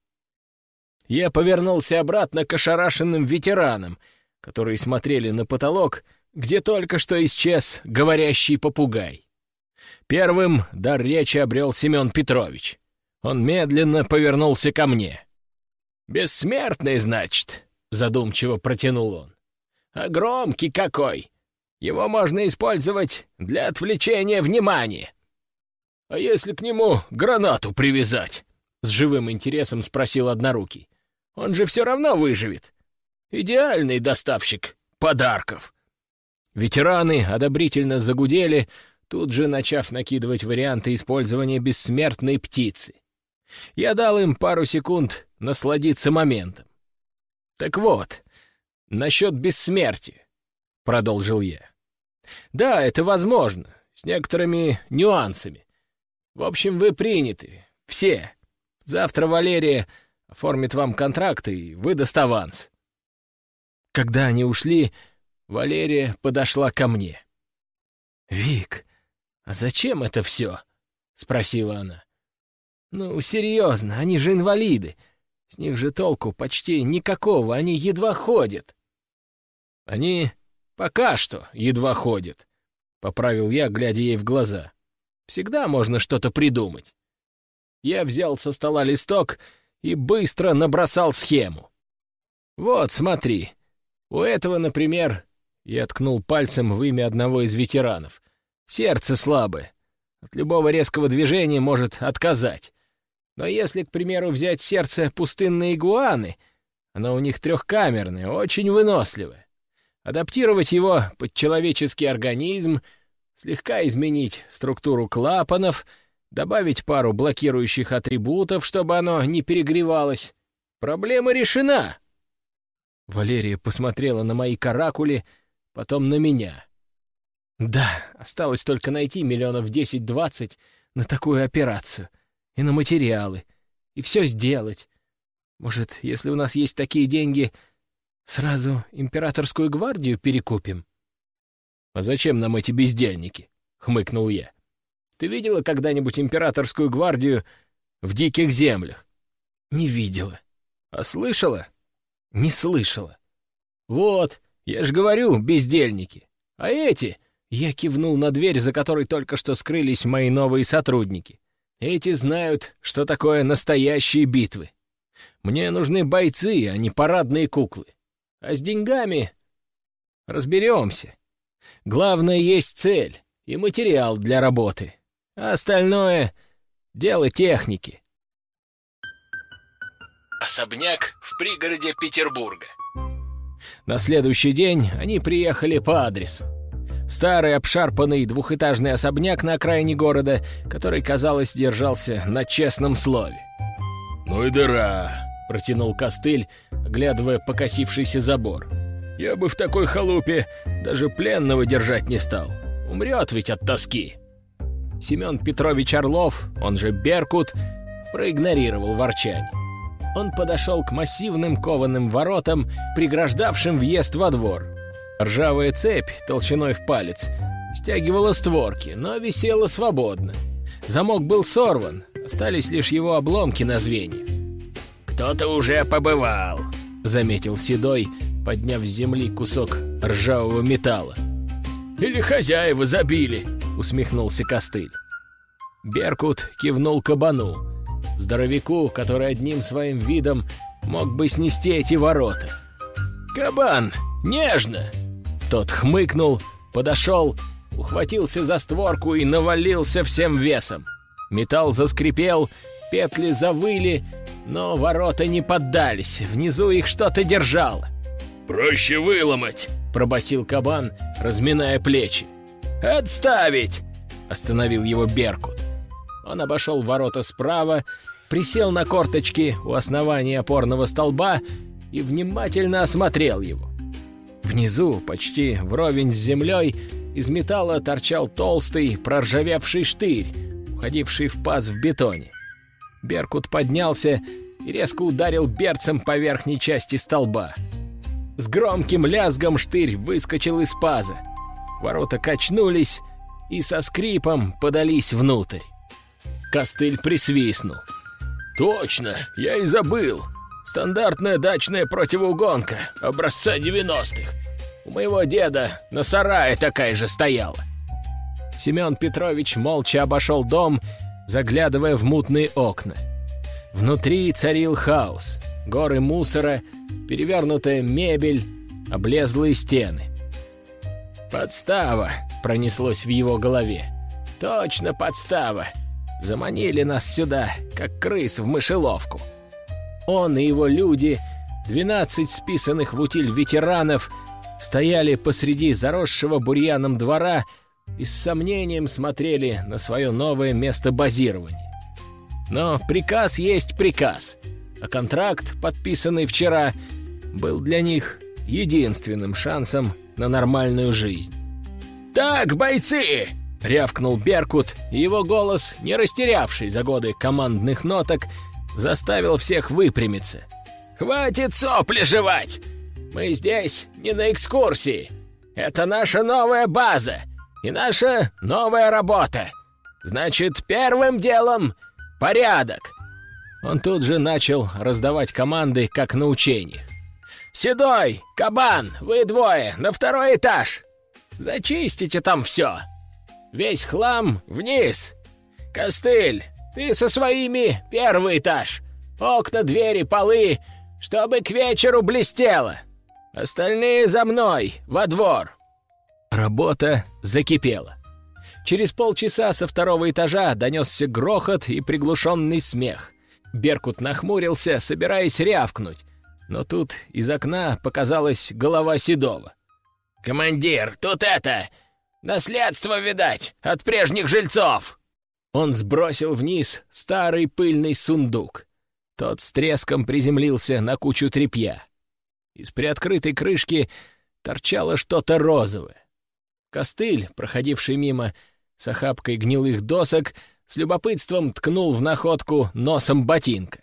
Я повернулся обратно к ошарашенным ветеранам, которые смотрели на потолок, где только что исчез говорящий попугай. Первым дар речи обрел Семен Петрович. Он медленно повернулся ко мне. «Бессмертный, значит?» — задумчиво протянул он. «А громкий какой! Его можно использовать для отвлечения внимания». «А если к нему гранату привязать?» — с живым интересом спросил Однорукий. «Он же все равно выживет. Идеальный доставщик подарков». Ветераны одобрительно загудели, тут же начав накидывать варианты использования бессмертной птицы. Я дал им пару секунд насладиться моментом. «Так вот, насчет бессмертия», — продолжил я. «Да, это возможно, с некоторыми нюансами. В общем, вы приняты, все. Завтра Валерия оформит вам контракт и выдаст аванс». Когда они ушли, Валерия подошла ко мне. «Вик, а зачем это все?» — спросила она. «Ну, серьезно, они же инвалиды. С них же толку почти никакого, они едва ходят». «Они пока что едва ходят», — поправил я, глядя ей в глаза. «Всегда можно что-то придумать». Я взял со стола листок и быстро набросал схему. «Вот, смотри, у этого, например...» Я ткнул пальцем в имя одного из ветеранов. «Сердце слабое. От любого резкого движения может отказать. Но если, к примеру, взять сердце пустынной игуаны, оно у них трехкамерное, очень выносливое. Адаптировать его под человеческий организм, слегка изменить структуру клапанов, добавить пару блокирующих атрибутов, чтобы оно не перегревалось. Проблема решена!» Валерия посмотрела на мои каракули, потом на меня. «Да, осталось только найти миллионов десять-двадцать на такую операцию, и на материалы, и все сделать. Может, если у нас есть такие деньги, сразу императорскую гвардию перекупим?» «А зачем нам эти бездельники?» — хмыкнул я. «Ты видела когда-нибудь императорскую гвардию в диких землях?» «Не видела». «А слышала?» «Не слышала». «Вот, я ж говорю, бездельники. А эти...» — я кивнул на дверь, за которой только что скрылись мои новые сотрудники. «Эти знают, что такое настоящие битвы. Мне нужны бойцы, а не парадные куклы. А с деньгами разберемся. Главное, есть цель и материал для работы. А остальное — дело техники». Особняк в пригороде Петербурга. На следующий день они приехали по адресу. Старый обшарпанный двухэтажный особняк на окраине города, который, казалось, держался на честном слове. «Ну и дыра», — протянул Костыль, оглядывая покосившийся забор. «Я бы в такой халупе даже пленного держать не стал. Умрет ведь от тоски». Семен Петрович Орлов, он же Беркут, проигнорировал ворчание. Он подошел к массивным кованым воротам, преграждавшим въезд во двор. Ржавая цепь толщиной в палец стягивала створки, но висела свободно. Замок был сорван, остались лишь его обломки на звеньях. «Кто-то уже побывал», — заметил Седой, подняв с земли кусок ржавого металла. «Или хозяева забили», — усмехнулся Костыль. Беркут кивнул кабану, здоровяку, который одним своим видом мог бы снести эти ворота. «Кабан, нежно!» Тот хмыкнул, подошел, ухватился за створку и навалился всем весом. Металл заскрипел, петли завыли, но ворота не поддались, внизу их что-то держало. «Проще выломать!» — пробасил кабан, разминая плечи. «Отставить!» — остановил его Беркут. Он обошел ворота справа, присел на корточки у основания опорного столба и внимательно осмотрел его. Внизу, почти вровень с землей, из металла торчал толстый, проржавевший штырь, уходивший в паз в бетоне. Беркут поднялся и резко ударил берцем по верхней части столба. С громким лязгом штырь выскочил из паза. Ворота качнулись и со скрипом подались внутрь. Костыль присвистнул. «Точно, я и забыл. Стандартная дачная противоугонка образца девяностых. У моего деда на сарае такая же стояла». Семен Петрович молча обошел дом, заглядывая в мутные окна. Внутри царил хаос. Горы мусора, перевернутая мебель, облезлые стены. «Подстава!» — пронеслось в его голове. «Точно подстава! Заманили нас сюда, как крыс в мышеловку». Он и его люди, двенадцать списанных в утиль ветеранов, стояли посреди заросшего бурьяном двора и с сомнением смотрели на свое новое место базирования. Но приказ есть приказ, а контракт, подписанный вчера, был для них единственным шансом на нормальную жизнь. «Так, бойцы!» — рявкнул Беркут, и его голос, не растерявший за годы командных ноток, заставил всех выпрямиться. «Хватит сопли жевать! Мы здесь не на экскурсии. Это наша новая база и наша новая работа. Значит, первым делом порядок». Он тут же начал раздавать команды, как на учениях. «Седой! Кабан! Вы двое! На второй этаж! Зачистите там все! Весь хлам вниз! Костыль, ты со своими первый этаж! Окна, двери, полы, чтобы к вечеру блестело! Остальные за мной, во двор!» Работа закипела. Через полчаса со второго этажа донесся грохот и приглушенный смех. Беркут нахмурился, собираясь рявкнуть, но тут из окна показалась голова Седова. «Командир, тут это... наследство, видать, от прежних жильцов!» Он сбросил вниз старый пыльный сундук. Тот с треском приземлился на кучу тряпья. Из приоткрытой крышки торчало что-то розовое. Костыль, проходивший мимо с охапкой гнилых досок, с любопытством ткнул в находку носом ботинка.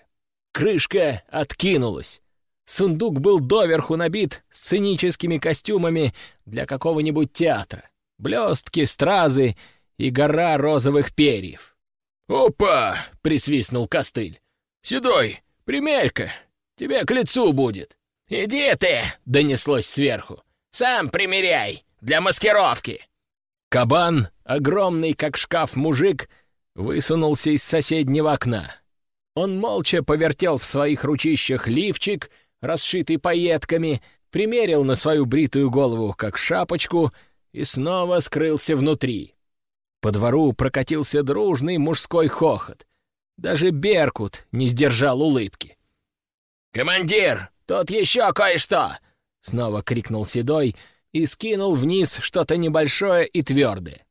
Крышка откинулась. Сундук был доверху набит сценическими костюмами для какого-нибудь театра. Блестки, стразы и гора розовых перьев. «Опа!» — присвистнул Костыль. «Седой, примерь-ка, тебе к лицу будет». «Иди ты!» — донеслось сверху. «Сам примеряй, для маскировки!» Кабан, огромный как шкаф мужик, высунулся из соседнего окна. Он молча повертел в своих ручищах лифчик, расшитый пайетками, примерил на свою бритую голову как шапочку и снова скрылся внутри. По двору прокатился дружный мужской хохот. Даже Беркут не сдержал улыбки. «Командир, тут еще кое-что!» — снова крикнул Седой и скинул вниз что-то небольшое и твердое.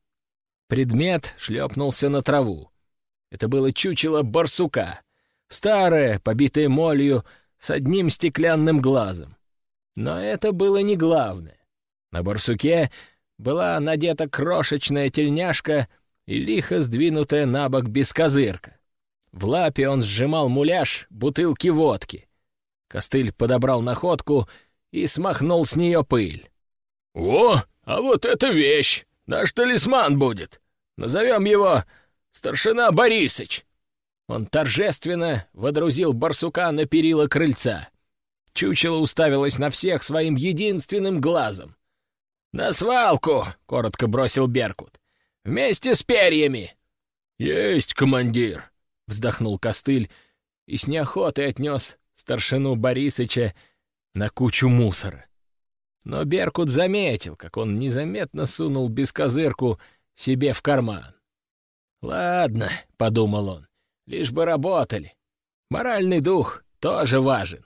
Предмет шлепнулся на траву. Это было чучело барсука, старое, побитое молью, с одним стеклянным глазом. Но это было не главное. На барсуке была надета крошечная тельняшка и лихо сдвинутая на бок бескозырка. В лапе он сжимал муляж бутылки водки. Костыль подобрал находку и смахнул с нее пыль. «О, а вот эта вещь! Наш талисман будет! Назовем его Старшина Борисыч!» Он торжественно водрузил барсука на перила крыльца. Чучело уставилось на всех своим единственным глазом. «На свалку!» — коротко бросил Беркут. «Вместе с перьями!» «Есть, командир!» — вздохнул Костыль и с неохотой отнес старшину Борисыча на кучу мусора. Но Беркут заметил, как он незаметно сунул бескозырку себе в карман. «Ладно», — подумал он, — «лишь бы работали. Моральный дух тоже важен».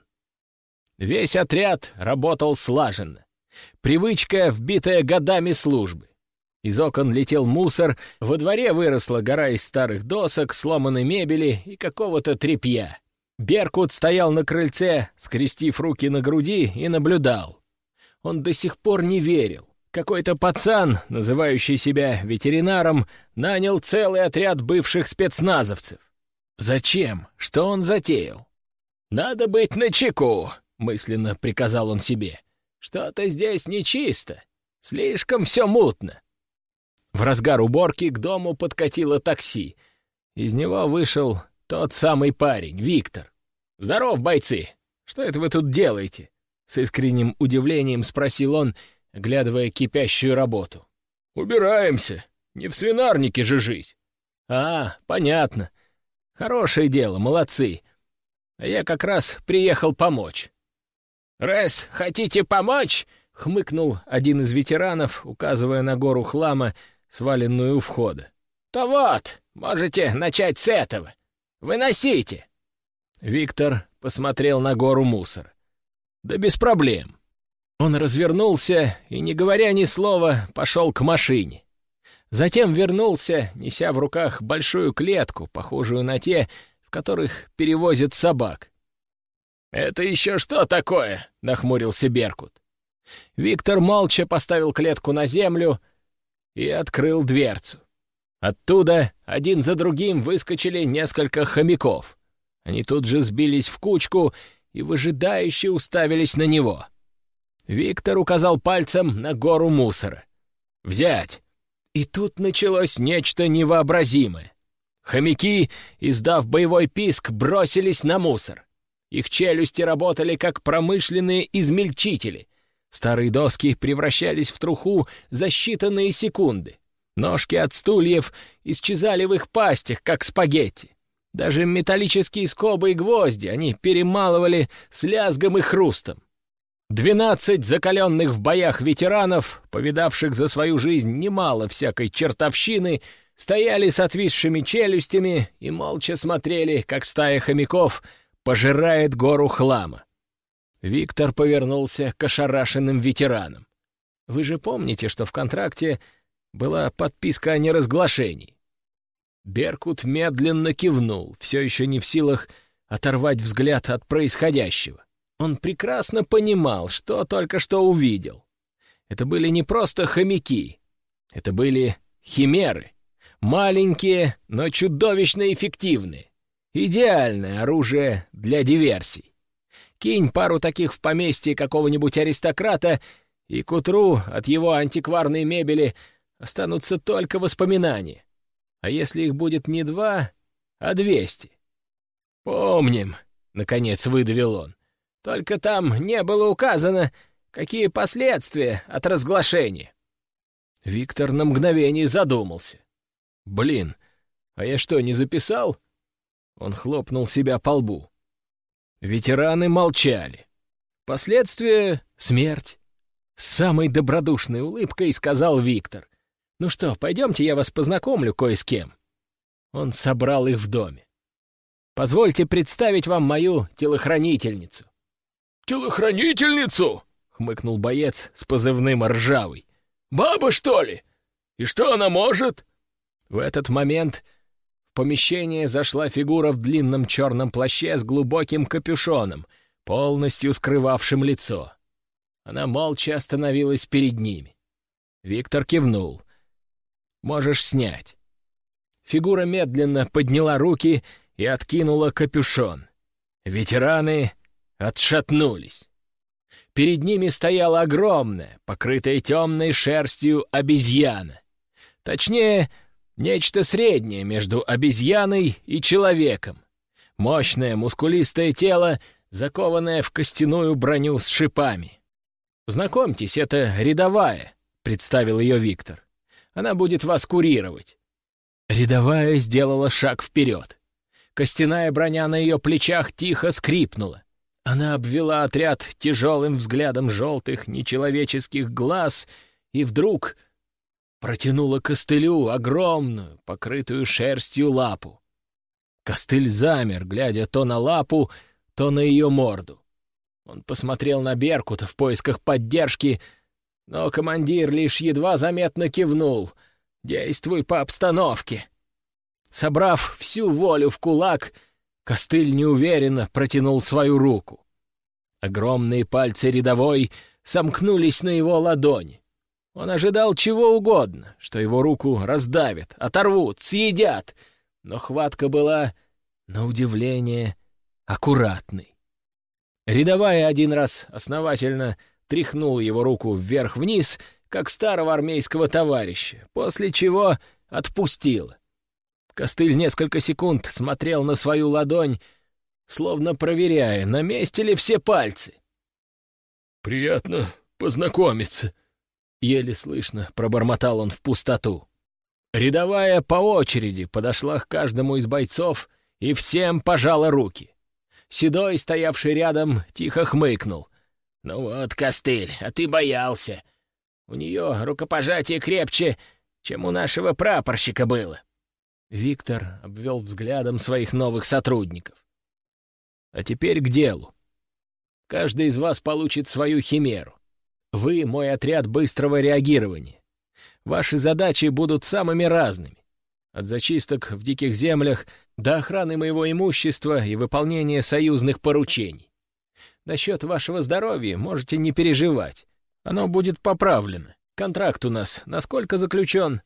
Весь отряд работал слаженно. Привычка, вбитая годами службы. Из окон летел мусор, во дворе выросла гора из старых досок, сломанной мебели и какого-то тряпья. Беркут стоял на крыльце, скрестив руки на груди, и наблюдал. Он до сих пор не верил. Какой-то пацан, называющий себя ветеринаром, нанял целый отряд бывших спецназовцев. Зачем? Что он затеял? «Надо быть начеку», — мысленно приказал он себе. «Что-то здесь нечисто. Слишком все мутно». В разгар уборки к дому подкатило такси. Из него вышел тот самый парень, Виктор. «Здоров, бойцы! Что это вы тут делаете?» С искренним удивлением спросил он, оглядывая кипящую работу. «Убираемся. Не в свинарнике же жить». «А, понятно. Хорошее дело, молодцы. А я как раз приехал помочь». «Раз хотите помочь?» — хмыкнул один из ветеранов, указывая на гору хлама, сваленную у входа. «То вот, можете начать с этого. Выносите!» Виктор посмотрел на гору мусора. «Да без проблем». Он развернулся и, не говоря ни слова, пошел к машине. Затем вернулся, неся в руках большую клетку, похожую на те, в которых перевозят собак. «Это еще что такое?» — нахмурился Беркут. Виктор молча поставил клетку на землю и открыл дверцу. Оттуда один за другим выскочили несколько хомяков. Они тут же сбились в кучку и выжидающе уставились на него. Виктор указал пальцем на гору мусора. «Взять!» И тут началось нечто невообразимое. Хомяки, издав боевой писк, бросились на мусор. Их челюсти работали как промышленные измельчители. Старые доски превращались в труху за считанные секунды. Ножки от стульев исчезали в их пастях, как спагетти. Даже металлические скобы и гвозди они перемалывали с лязгом и хрустом. Двенадцать закаленных в боях ветеранов, повидавших за свою жизнь немало всякой чертовщины, стояли с отвисшими челюстями и молча смотрели, как стая хомяков пожирает гору хлама. Виктор повернулся к ошарашенным ветеранам. «Вы же помните, что в контракте была подписка о неразглашении?» Беркут медленно кивнул, все еще не в силах оторвать взгляд от происходящего. Он прекрасно понимал, что только что увидел. Это были не просто хомяки, это были химеры. Маленькие, но чудовищно эффективные. Идеальное оружие для диверсий. Кинь пару таких в поместье какого-нибудь аристократа, и к утру от его антикварной мебели останутся только воспоминания. А если их будет не два, а двести? «Помним», — наконец выдавил он. «Только там не было указано, какие последствия от разглашения». Виктор на мгновение задумался. «Блин, а я что, не записал?» Он хлопнул себя по лбу. Ветераны молчали. «Последствия — смерть», — с самой добродушной улыбкой сказал Виктор. «Ну что, пойдемте, я вас познакомлю кое с кем». Он собрал их в доме. «Позвольте представить вам мою телохранительницу». «Телохранительницу?» — хмыкнул боец с позывным «Ржавый». «Баба, что ли? И что она может?» В этот момент в помещение зашла фигура в длинном черном плаще с глубоким капюшоном, полностью скрывавшим лицо. Она молча остановилась перед ними. Виктор кивнул. «Можешь снять». Фигура медленно подняла руки и откинула капюшон. Ветераны отшатнулись. Перед ними стояла огромная, покрытая темной шерстью обезьяна. Точнее, нечто среднее между обезьяной и человеком. Мощное, мускулистое тело, закованное в костяную броню с шипами. «Знакомьтесь, это рядовая», — представил ее Виктор. «Она будет вас курировать». Рядовая сделала шаг вперед. Костяная броня на ее плечах тихо скрипнула. Она обвела отряд тяжелым взглядом желтых нечеловеческих глаз и вдруг протянула костылю огромную, покрытую шерстью лапу. Костыль замер, глядя то на лапу, то на ее морду. Он посмотрел на Беркута в поисках поддержки, но командир лишь едва заметно кивнул. «Действуй по обстановке». Собрав всю волю в кулак, костыль неуверенно протянул свою руку. Огромные пальцы рядовой сомкнулись на его ладони. Он ожидал чего угодно, что его руку раздавят, оторвут, съедят, но хватка была, на удивление, аккуратной. Рядовая один раз основательно тряхнул его руку вверх-вниз, как старого армейского товарища, после чего отпустила. Костыль несколько секунд смотрел на свою ладонь, словно проверяя, на месте ли все пальцы. «Приятно познакомиться», — еле слышно пробормотал он в пустоту. Рядовая по очереди подошла к каждому из бойцов и всем пожала руки. Седой, стоявший рядом, тихо хмыкнул. «Ну вот, Костыль, а ты боялся. У нее рукопожатие крепче, чем у нашего прапорщика было». Виктор обвел взглядом своих новых сотрудников. «А теперь к делу. Каждый из вас получит свою химеру. Вы — мой отряд быстрого реагирования. Ваши задачи будут самыми разными. От зачисток в диких землях до охраны моего имущества и выполнения союзных поручений. Насчет вашего здоровья можете не переживать. Оно будет поправлено. Контракт у нас насколько заключен?»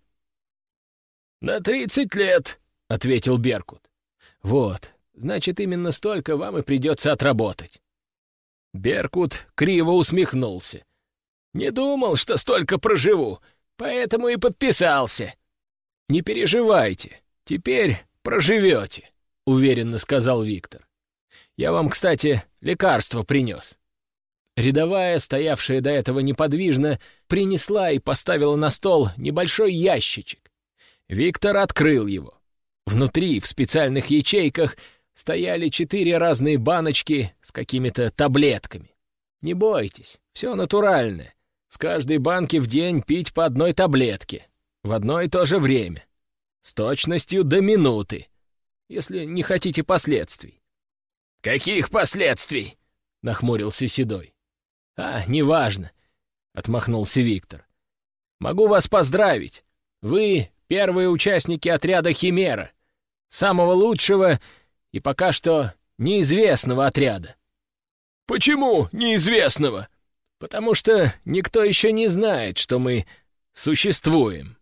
«На тридцать лет», — ответил Беркут. «Вот, значит, именно столько вам и придется отработать». Беркут криво усмехнулся. «Не думал, что столько проживу, поэтому и подписался». «Не переживайте, теперь проживете», — уверенно сказал Виктор. «Я вам, кстати, лекарство принес». Рядовая, стоявшая до этого неподвижно, принесла и поставила на стол небольшой ящичек. Виктор открыл его. Внутри, в специальных ячейках, стояли четыре разные баночки с какими-то таблетками. Не бойтесь, все натуральное. С каждой банки в день пить по одной таблетке. В одно и то же время. С точностью до минуты. Если не хотите последствий. «Каких последствий?» — нахмурился Седой. «А, неважно», — отмахнулся Виктор. «Могу вас поздравить. Вы первые участники отряда «Химера», самого лучшего и пока что неизвестного отряда». «Почему неизвестного?» «Потому что никто еще не знает, что мы существуем».